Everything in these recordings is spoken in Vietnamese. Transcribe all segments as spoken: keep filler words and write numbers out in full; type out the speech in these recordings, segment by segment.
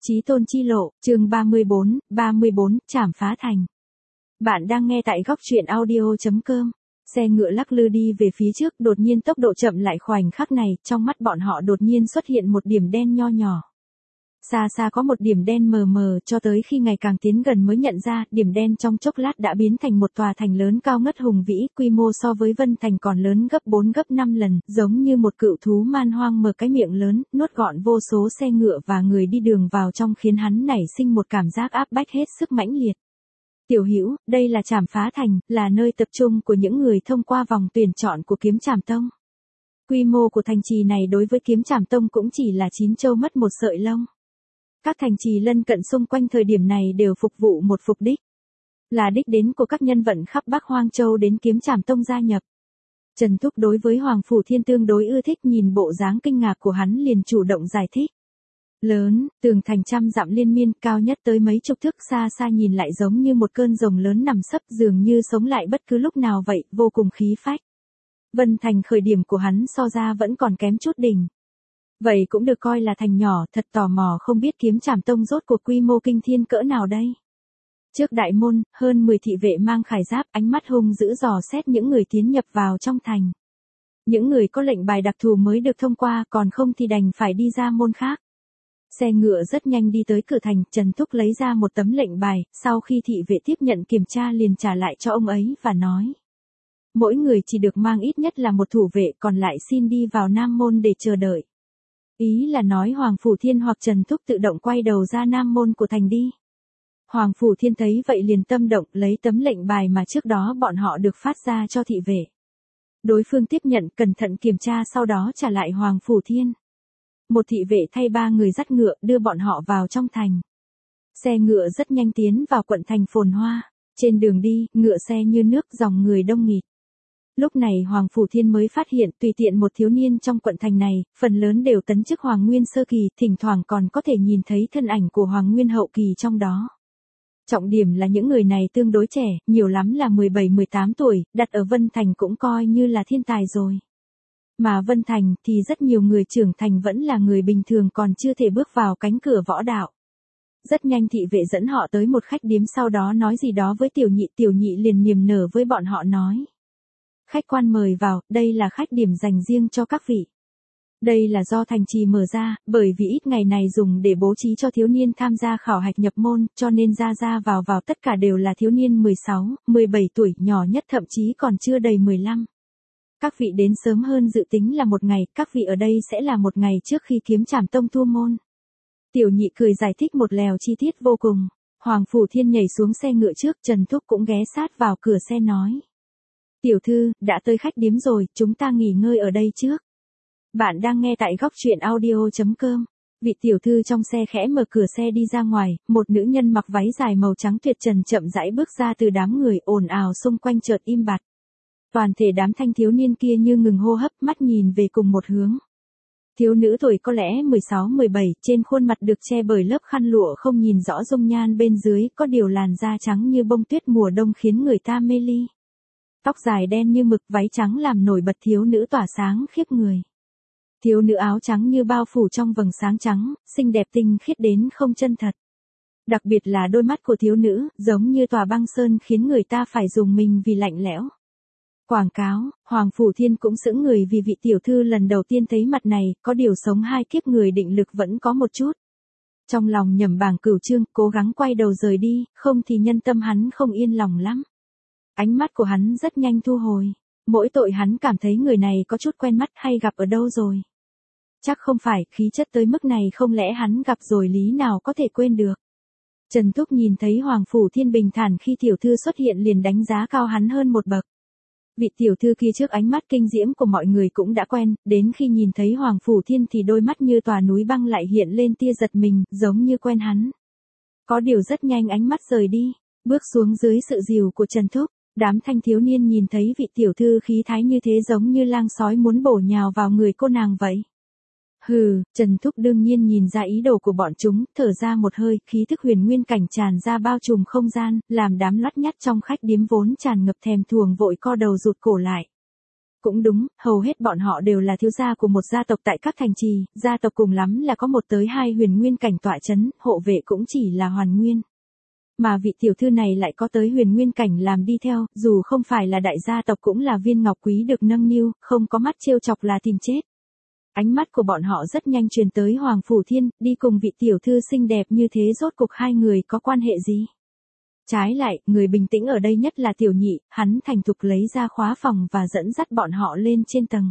Chí tôn chi lộ, chương ba mươi bốn, ba mươi bốn, trảm phá thành. Bạn đang nghe tại góc truyện audio chấm com. Xe ngựa lắc lư đi về phía trước, đột nhiên tốc độ chậm lại, khoảnh khắc này, trong mắt bọn họ đột nhiên xuất hiện một điểm đen nho nhỏ. Xa xa có một điểm đen mờ mờ, cho tới khi ngày càng tiến gần mới nhận ra, điểm đen trong chốc lát đã biến thành một tòa thành lớn cao ngất hùng vĩ, quy mô so với Vân Thành còn lớn gấp bốn gấp năm lần, giống như một cự thú man hoang mở cái miệng lớn, nuốt gọn vô số xe ngựa và người đi đường vào trong, khiến hắn nảy sinh một cảm giác áp bách hết sức mãnh liệt. Tiểu Hữu, đây là Trảm Phá Thành, là nơi tập trung của những người thông qua vòng tuyển chọn của Kiếm Trảm Tông. Quy mô của thành trì này đối với Kiếm Trảm Tông cũng chỉ là chín châu mất một sợi lông. Các thành trì lân cận xung quanh thời điểm này đều phục vụ một mục đích, là đích đến của các nhân vật khắp Bắc Hoang Châu đến Kiếm Trảm Tông gia nhập. Trần Thúc đối với Hoàng Phủ Thiên tương đối ưa thích, nhìn bộ dáng kinh ngạc của hắn liền chủ động giải thích. Lớn, tường thành trăm dặm liên miên, cao nhất tới mấy chục thước, xa xa nhìn lại giống như một cơn rồng lớn nằm sấp, dường như sống lại bất cứ lúc nào vậy, vô cùng khí phách. Vân Thành khởi điểm của hắn so ra vẫn còn kém chút đỉnh. Vậy cũng được coi là thành nhỏ, thật tò mò không biết Kiếm Trảm Tông rốt cuộc quy mô kinh thiên cỡ nào đây. Trước đại môn, hơn mười thị vệ mang khải giáp, ánh mắt hung dữ dò xét những người tiến nhập vào trong thành. Những người có lệnh bài đặc thù mới được thông qua, còn không thì đành phải đi ra môn khác. Xe ngựa rất nhanh đi tới cửa thành, Trần Thúc lấy ra một tấm lệnh bài, sau khi thị vệ tiếp nhận kiểm tra liền trả lại cho ông ấy và nói. Mỗi người chỉ được mang ít nhất là một thủ vệ, còn lại xin đi vào Nam Môn để chờ đợi. Ý là nói Hoàng Phủ Thiên hoặc Trần Thúc tự động quay đầu ra Nam Môn của thành đi. Hoàng Phủ Thiên thấy vậy liền tâm động, lấy tấm lệnh bài mà trước đó bọn họ được phát ra cho thị vệ. Đối phương tiếp nhận, cẩn thận kiểm tra, sau đó trả lại Hoàng Phủ Thiên. Một thị vệ thay ba người dắt ngựa, đưa bọn họ vào trong thành. Xe ngựa rất nhanh tiến vào quận thành phồn hoa. Trên đường đi, ngựa xe như nước, dòng người đông nghịt. Lúc này Hoàng Phủ Thiên mới phát hiện, tùy tiện một thiếu niên trong quận thành này, phần lớn đều tấn chức Hoàng Nguyên sơ kỳ, thỉnh thoảng còn có thể nhìn thấy thân ảnh của Hoàng Nguyên hậu kỳ trong đó. Trọng điểm là những người này tương đối trẻ, nhiều lắm là mười bảy mười tám tuổi, đặt ở Vân Thành cũng coi như là thiên tài rồi. Mà Vân Thành thì rất nhiều người trưởng thành vẫn là người bình thường, còn chưa thể bước vào cánh cửa võ đạo. Rất nhanh thị vệ dẫn họ tới một khách điếm, sau đó nói gì đó với tiểu nhị, tiểu nhị liền niềm nở với bọn họ nói. Khách quan mời vào, đây là khách điểm dành riêng cho các vị. Đây là do thành trì mở ra, bởi vì ít ngày này dùng để bố trí cho thiếu niên tham gia khảo hạch nhập môn, cho nên ra ra vào vào tất cả đều là thiếu niên mười sáu, mười bảy tuổi, nhỏ nhất thậm chí còn chưa đầy mười lăm. Các vị đến sớm hơn dự tính là một ngày, các vị ở đây sẽ là một ngày trước khi Kiếm Trảm Tông thu môn. Tiểu nhị cười giải thích một lèo chi tiết vô cùng. Hoàng Phủ Thiên nhảy xuống xe ngựa trước, Trần Thúc cũng ghé sát vào cửa xe nói. Tiểu thư, đã tới khách điếm rồi, chúng ta nghỉ ngơi ở đây trước. Bạn đang nghe tại góc truyện audio chấm com. Vị tiểu thư trong xe khẽ mở cửa xe đi ra ngoài, một nữ nhân mặc váy dài màu trắng tuyệt trần chậm rãi bước ra từ đám người ồn ào xung quanh, chợt im bặt. Toàn thể đám thanh thiếu niên kia như ngừng hô hấp, mắt nhìn về cùng một hướng. Thiếu nữ tuổi có lẽ mười sáu mười bảy, trên khuôn mặt được che bởi lớp khăn lụa không nhìn rõ dung nhan bên dưới, có điều làn da trắng như bông tuyết mùa đông khiến người ta mê ly. Tóc dài đen như mực, váy trắng làm nổi bật thiếu nữ tỏa sáng khiếp người. Thiếu nữ áo trắng như bao phủ trong vầng sáng trắng, xinh đẹp tinh khiết đến không chân thật. Đặc biệt là đôi mắt của thiếu nữ, giống như tòa băng sơn, khiến người ta phải dùng mình vì lạnh lẽo. Quảng cáo, Hoàng Phủ Thiên cũng sững người vì vị tiểu thư lần đầu tiên thấy mặt này, có điều sống hai kiếp người định lực vẫn có một chút. Trong lòng nhẩm bảng cửu chương, cố gắng quay đầu rời đi, không thì nhân tâm hắn không yên lòng lắm. Ánh mắt của hắn rất nhanh thu hồi. Mỗi tội hắn cảm thấy người này có chút quen mắt, hay gặp ở đâu rồi. Chắc không phải, khí chất tới mức này không lẽ hắn gặp rồi lý nào có thể quên được. Trần Thúc nhìn thấy Hoàng Phủ Thiên bình thản khi tiểu thư xuất hiện liền đánh giá cao hắn hơn một bậc. Vị tiểu thư kia trước ánh mắt kinh diễm của mọi người cũng đã quen, đến khi nhìn thấy Hoàng Phủ Thiên thì đôi mắt như tòa núi băng lại hiện lên tia giật mình, giống như quen hắn. Có điều rất nhanh ánh mắt rời đi, bước xuống dưới sự dìu của Trần Thúc. Đám thanh thiếu niên nhìn thấy vị tiểu thư khí thái như thế giống như lang sói muốn bổ nhào vào người cô nàng vậy. Hừ, Trần Thúc đương nhiên nhìn ra ý đồ của bọn chúng, thở ra một hơi, khí thức huyền nguyên cảnh tràn ra bao trùm không gian, làm đám lót nhát trong khách điếm vốn tràn ngập thèm thuồng vội co đầu rụt cổ lại. Cũng đúng, hầu hết bọn họ đều là thiếu gia của một gia tộc tại các thành trì, gia tộc cùng lắm là có một tới hai huyền nguyên cảnh tọa chấn, hộ vệ cũng chỉ là hoàn nguyên. Mà vị tiểu thư này lại có tới huyền nguyên cảnh làm đi theo, dù không phải là đại gia tộc cũng là viên ngọc quý được nâng niu, không có mắt trêu chọc là tìm chết. Ánh mắt của bọn họ rất nhanh truyền tới Hoàng Phủ Thiên, đi cùng vị tiểu thư xinh đẹp như thế rốt cuộc hai người có quan hệ gì? Trái lại, người bình tĩnh ở đây nhất là tiểu nhị, hắn thành thục lấy ra khóa phòng và dẫn dắt bọn họ lên trên tầng.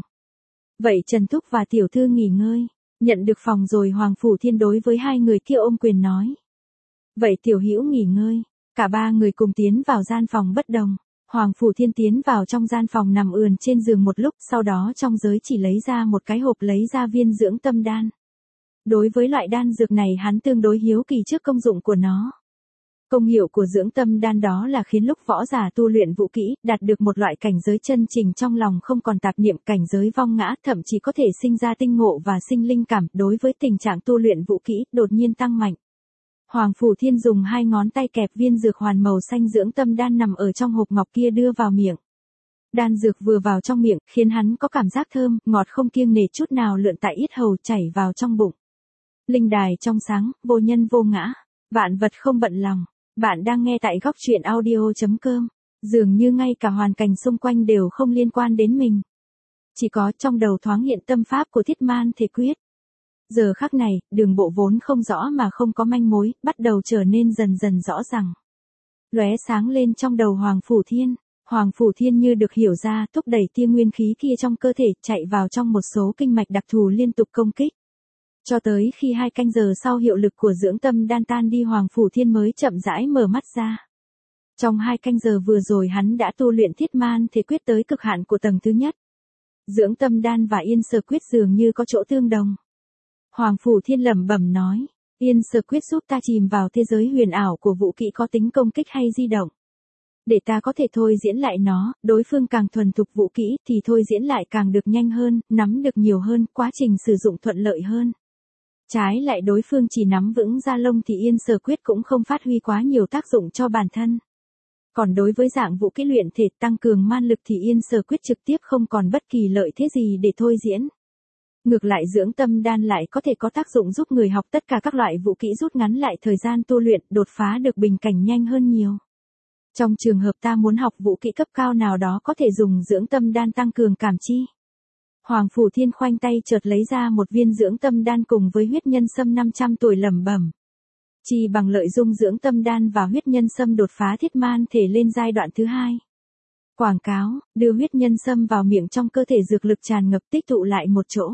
Vậy Trần Thúc và tiểu thư nghỉ ngơi, nhận được phòng rồi Hoàng Phủ Thiên đối với hai người kia ôm quyền nói. Vậy tiểu hữu nghỉ ngơi, cả ba người cùng tiến vào gian phòng bất đồng. Hoàng Phủ Thiên tiến vào trong gian phòng nằm ườn trên giường một lúc, sau đó trong giới chỉ lấy ra một cái hộp lấy ra viên dưỡng tâm đan. Đối với loại đan dược này hắn tương đối hiếu kỳ trước công dụng của nó. Công hiệu của dưỡng tâm đan đó là khiến lúc võ giả tu luyện vũ kỹ, đạt được một loại cảnh giới chân trình trong lòng không còn tạp niệm, cảnh giới vong ngã, thậm chí có thể sinh ra tinh ngộ và sinh linh cảm. Đối với tình trạng tu luyện vũ kỹ, đột nhiên tăng mạnh. Hoàng Phủ Thiên dùng hai ngón tay kẹp viên dược hoàn màu xanh dưỡng tâm đan nằm ở trong hộp ngọc kia đưa vào miệng. Đan dược vừa vào trong miệng, khiến hắn có cảm giác thơm, ngọt không kiêng nể chút nào lượn tại yết hầu chảy vào trong bụng. Linh đài trong sáng, vô nhân vô ngã, vạn vật không bận lòng. Bạn đang nghe tại góc truyện audio chấm com. Dường như ngay cả hoàn cảnh xung quanh đều không liên quan đến mình. Chỉ có trong đầu thoáng hiện tâm pháp của Thiết Man Thể Quyết. Giờ khắc này, đường bộ vốn không rõ mà không có manh mối, bắt đầu trở nên dần dần rõ ràng. Lóe sáng lên trong đầu Hoàng Phủ Thiên. Hoàng Phủ Thiên như được hiểu ra, thúc đẩy tia nguyên khí kia trong cơ thể chạy vào trong một số kinh mạch đặc thù liên tục công kích. Cho tới khi hai canh giờ sau hiệu lực của dưỡng tâm đan tan đi, Hoàng Phủ Thiên mới chậm rãi mở mắt ra. Trong hai canh giờ vừa rồi hắn đã tu luyện Thiết Man Thể Quyết tới cực hạn của tầng thứ nhất. Dưỡng tâm đan và Yên Sở Quyết dường như có chỗ tương đồng. Hoàng Phủ Thiên lẩm bẩm nói, Yên Sở Quyết giúp ta chìm vào thế giới huyền ảo của vũ kỹ có tính công kích hay di động. Để ta có thể thôi diễn lại nó, đối phương càng thuần thục vũ kỹ thì thôi diễn lại càng được nhanh hơn, nắm được nhiều hơn, quá trình sử dụng thuận lợi hơn. Trái lại đối phương chỉ nắm vững da lông thì Yên Sở Quyết cũng không phát huy quá nhiều tác dụng cho bản thân. Còn đối với dạng vũ kỹ luyện thể tăng cường man lực thì Yên Sở Quyết trực tiếp không còn bất kỳ lợi thế gì để thôi diễn. Ngược lại dưỡng tâm đan lại có thể có tác dụng giúp người học tất cả các loại vũ kỹ rút ngắn lại thời gian tu luyện, đột phá được bình cảnh nhanh hơn nhiều. Trong trường hợp ta muốn học vũ kỹ cấp cao nào đó có thể dùng dưỡng tâm đan tăng cường cảm chi. Hoàng Phủ Thiên khoanh tay chợt lấy ra một viên dưỡng tâm đan cùng với huyết nhân sâm năm trăm tuổi lẩm bẩm. Chỉ bằng lợi dụng dưỡng tâm đan và huyết nhân sâm đột phá Thiết Man Thể lên giai đoạn thứ hai. Quảng cáo, đưa huyết nhân sâm vào miệng trong cơ thể dược lực tràn ngập tích tụ lại một chỗ.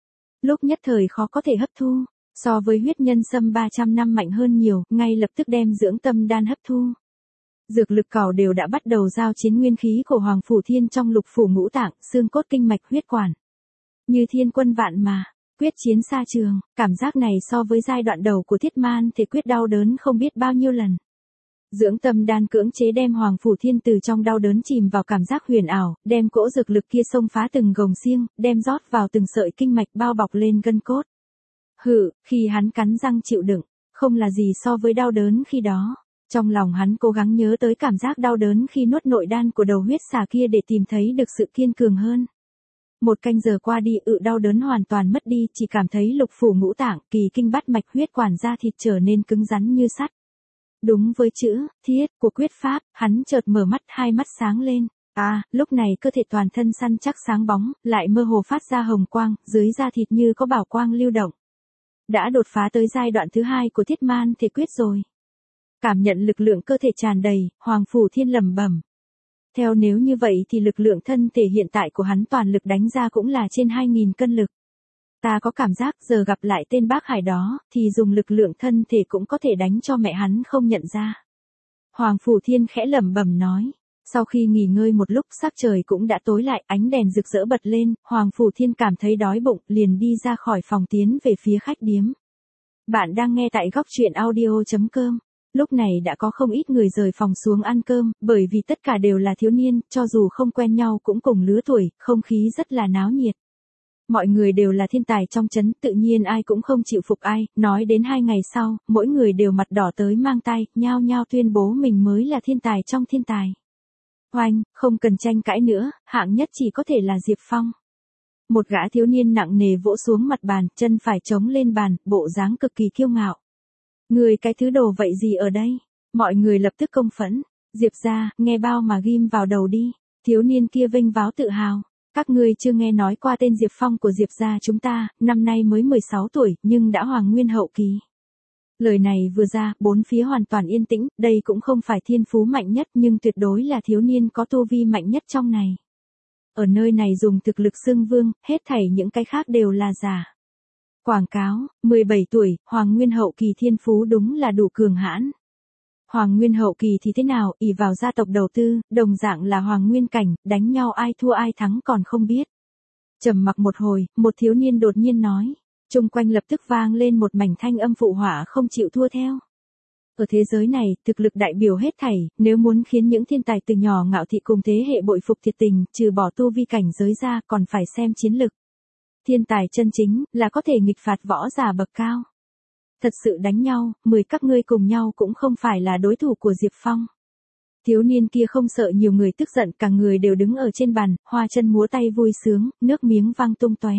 Lúc nhất thời khó có thể hấp thu, so với huyết nhân sâm ba trăm năm mạnh hơn nhiều, ngay lập tức đem dưỡng tâm đan hấp thu. Dược lực cào đều đã bắt đầu giao chiến nguyên khí của Hoàng Phủ Thiên trong lục phủ ngũ tạng, xương cốt kinh mạch huyết quản. Như thiên quân vạn mà, quyết chiến xa trường, cảm giác này so với giai đoạn đầu của Thiết Man Thể Quyết đau đớn không biết bao nhiêu lần. Dưỡng tâm đan cưỡng chế đem Hoàng Phủ Thiên từ trong đau đớn chìm vào cảm giác huyền ảo, đem cỗ dược lực kia xông phá từng gồng xiềng, đem rót vào từng sợi kinh mạch bao bọc lên gân cốt. Hừ, khi hắn cắn răng chịu đựng, không là gì so với đau đớn khi đó. Trong lòng hắn cố gắng nhớ tới cảm giác đau đớn khi nuốt nội đan của đầu huyết xà kia để tìm thấy được sự kiên cường hơn. Một canh giờ qua đi, ự đau đớn hoàn toàn mất đi, chỉ cảm thấy lục phủ ngũ tạng, kỳ kinh bát mạch huyết quản da thịt trở nên cứng rắn như sắt. Đúng với chữ thiết của quyết pháp, hắn chợt mở mắt, hai mắt sáng lên. À, lúc này cơ thể toàn thân săn chắc sáng bóng, lại mơ hồ phát ra hồng quang, dưới da thịt như có bảo quang lưu động. Đã đột phá tới giai đoạn thứ hai của Thiết Man Thể Quyết rồi. Cảm nhận lực lượng cơ thể tràn đầy, Hoàng Phủ Thiên lẩm bẩm. Theo nếu như vậy thì lực lượng thân thể hiện tại của hắn toàn lực đánh ra cũng là trên hai nghìn cân lực. Ta có cảm giác giờ gặp lại tên bác Hải đó, thì dùng lực lượng thân thể cũng có thể đánh cho mẹ hắn không nhận ra. Hoàng Phủ Thiên khẽ lẩm bẩm nói. Sau khi nghỉ ngơi một lúc, sắc trời cũng đã tối lại, ánh đèn rực rỡ bật lên, Hoàng Phủ Thiên cảm thấy đói bụng, liền đi ra khỏi phòng tiến về phía khách điếm. Bạn đang nghe tại góc truyện audio chấm com. Lúc này đã có không ít người rời phòng xuống ăn cơm, bởi vì tất cả đều là thiếu niên, cho dù không quen nhau cũng cùng lứa tuổi, không khí rất là náo nhiệt. Mọi người đều là thiên tài trong trấn, tự nhiên ai cũng không chịu phục ai, nói đến hai ngày sau, mỗi người đều mặt đỏ tới mang tay, nhao nhao tuyên bố mình mới là thiên tài trong thiên tài. Oanh, không cần tranh cãi nữa, hạng nhất chỉ có thể là Diệp Phong. Một gã thiếu niên nặng nề vỗ xuống mặt bàn, chân phải chống lên bàn, bộ dáng cực kỳ kiêu ngạo. Người cái thứ đồ vậy gì ở đây? Mọi người lập tức công phẫn. Diệp gia, nghe bao mà ghim vào đầu đi. Thiếu niên kia vênh váo tự hào. Các ngươi chưa nghe nói qua tên Diệp Phong của Diệp gia chúng ta, năm nay mới mười sáu tuổi, nhưng đã hoàng nguyên hậu kỳ. Lời này vừa ra, bốn phía hoàn toàn yên tĩnh, đây cũng không phải thiên phú mạnh nhất nhưng tuyệt đối là thiếu niên có tu vi mạnh nhất trong này. Ở nơi này dùng thực lực xưng vương, hết thảy những cái khác đều là giả. Quảng cáo, mười bảy tuổi, hoàng nguyên hậu kỳ thiên phú đúng là đủ cường hãn. Hoàng nguyên hậu kỳ thì thế nào, ỷ vào gia tộc đầu tư, đồng dạng là hoàng nguyên cảnh, đánh nhau ai thua ai thắng còn không biết. Trầm mặc một hồi, một thiếu niên đột nhiên nói. Chung quanh lập tức vang lên một mảnh thanh âm phụ họa không chịu thua theo. Ở thế giới này, thực lực đại biểu hết thảy, nếu muốn khiến những thiên tài từ nhỏ ngạo thị cùng thế hệ bội phục thiệt tình, trừ bỏ tu vi cảnh giới ra còn phải xem chiến lực. Thiên tài chân chính, là có thể nghịch phạt võ giả bậc cao. Thật sự đánh nhau, mười các ngươi cùng nhau cũng không phải là đối thủ của Diệp Phong. Thiếu niên kia không sợ nhiều người tức giận, cả người đều đứng ở trên bàn, hoa chân múa tay vui sướng, nước miếng vang tung tóe.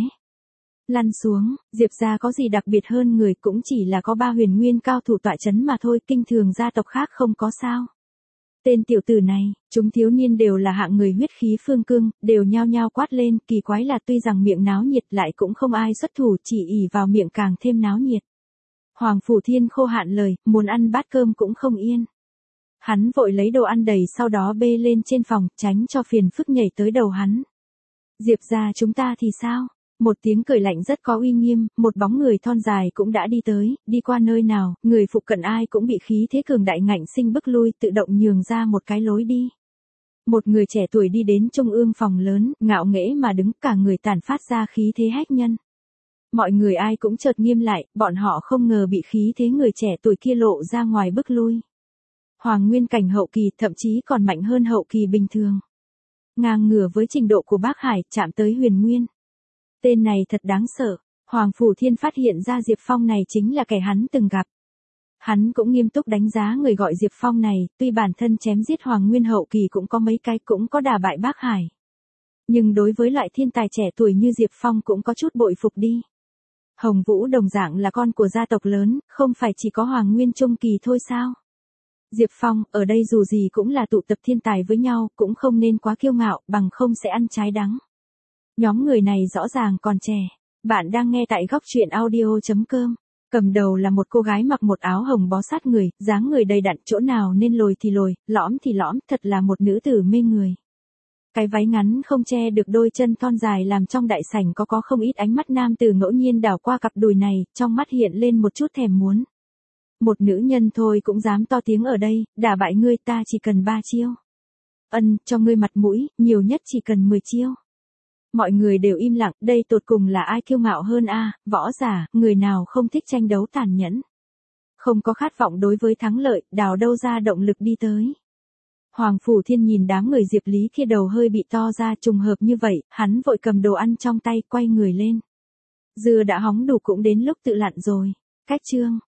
Lăn xuống, Diệp gia có gì đặc biệt hơn người, cũng chỉ là có ba huyền nguyên cao thủ tọa chấn mà thôi, kinh thường gia tộc khác không có sao. Tên tiểu tử này, chúng thiếu niên đều là hạng người huyết khí phương cương, đều nhao nhao quát lên, kỳ quái là tuy rằng miệng náo nhiệt lại cũng không ai xuất thủ, chỉ ỷ vào miệng càng thêm náo nhiệt. Hoàng Phủ Thiên khô hạn lời, muốn ăn bát cơm cũng không yên. Hắn vội lấy đồ ăn đầy sau đó bê lên trên phòng, tránh cho phiền phức nhảy tới đầu hắn. Diệp gia chúng ta thì sao? Một tiếng cười lạnh rất có uy nghiêm, một bóng người thon dài cũng đã đi tới, đi qua nơi nào, người phụ cận ai cũng bị khí thế cường đại ngạnh sinh bức lui, tự động nhường ra một cái lối đi. Một người trẻ tuổi đi đến trung ương phòng lớn, ngạo nghễ mà đứng, cả người tản phát ra khí thế hách nhân. Mọi người ai cũng chợt nghiêm lại, bọn họ không ngờ bị khí thế người trẻ tuổi kia lộ ra ngoài bức lui. Hoàng nguyên cảnh hậu kỳ, thậm chí còn mạnh hơn hậu kỳ bình thường. Ngang ngửa với trình độ của Bác Hải, chạm tới huyền nguyên. Tên này thật đáng sợ, Hoàng Phủ Thiên phát hiện ra Diệp Phong này chính là kẻ hắn từng gặp. Hắn cũng nghiêm túc đánh giá người gọi Diệp Phong này, tuy bản thân chém giết Hoàng Nguyên hậu kỳ cũng có mấy cái, cũng có đả bại Bác Hải. Nhưng đối với loại thiên tài trẻ tuổi như Diệp Phong cũng có chút bội phục đi. Hồng Vũ đồng dạng là con của gia tộc lớn, không phải chỉ có Hoàng Nguyên trung kỳ thôi sao? Diệp Phong, ở đây dù gì cũng là tụ tập thiên tài với nhau, cũng không nên quá kiêu ngạo, bằng không sẽ ăn trái đắng. Nhóm người này rõ ràng còn trẻ. Bạn đang nghe tại góc truyện audio chấm com. Cầm đầu là một cô gái mặc một áo hồng bó sát người, dáng người đầy đặn, chỗ nào nên lồi thì lồi, lõm thì lõm, thật là một nữ tử mê người. Cái váy ngắn không che được đôi chân thon dài làm trong đại sảnh có có không ít ánh mắt nam tử ngẫu nhiên đảo qua cặp đùi này, trong mắt hiện lên một chút thèm muốn. Một nữ nhân thôi cũng dám to tiếng ở đây, đả bại ngươi ta chỉ cần ba chiêu. Ân, cho ngươi mặt mũi, nhiều nhất chỉ cần mười chiêu. Mọi người đều im lặng, đây tột cùng là ai kiêu ngạo hơn a, à, võ giả, người nào không thích tranh đấu tàn nhẫn. Không có khát vọng đối với thắng lợi, đào đâu ra động lực đi tới. Hoàng Phủ Thiên nhìn đám người Diệp Lý kia đầu hơi bị to ra, trùng hợp như vậy, hắn vội cầm đồ ăn trong tay, quay người lên. Dưa đã hóng đủ cũng đến lúc tự lặn rồi. Cách chương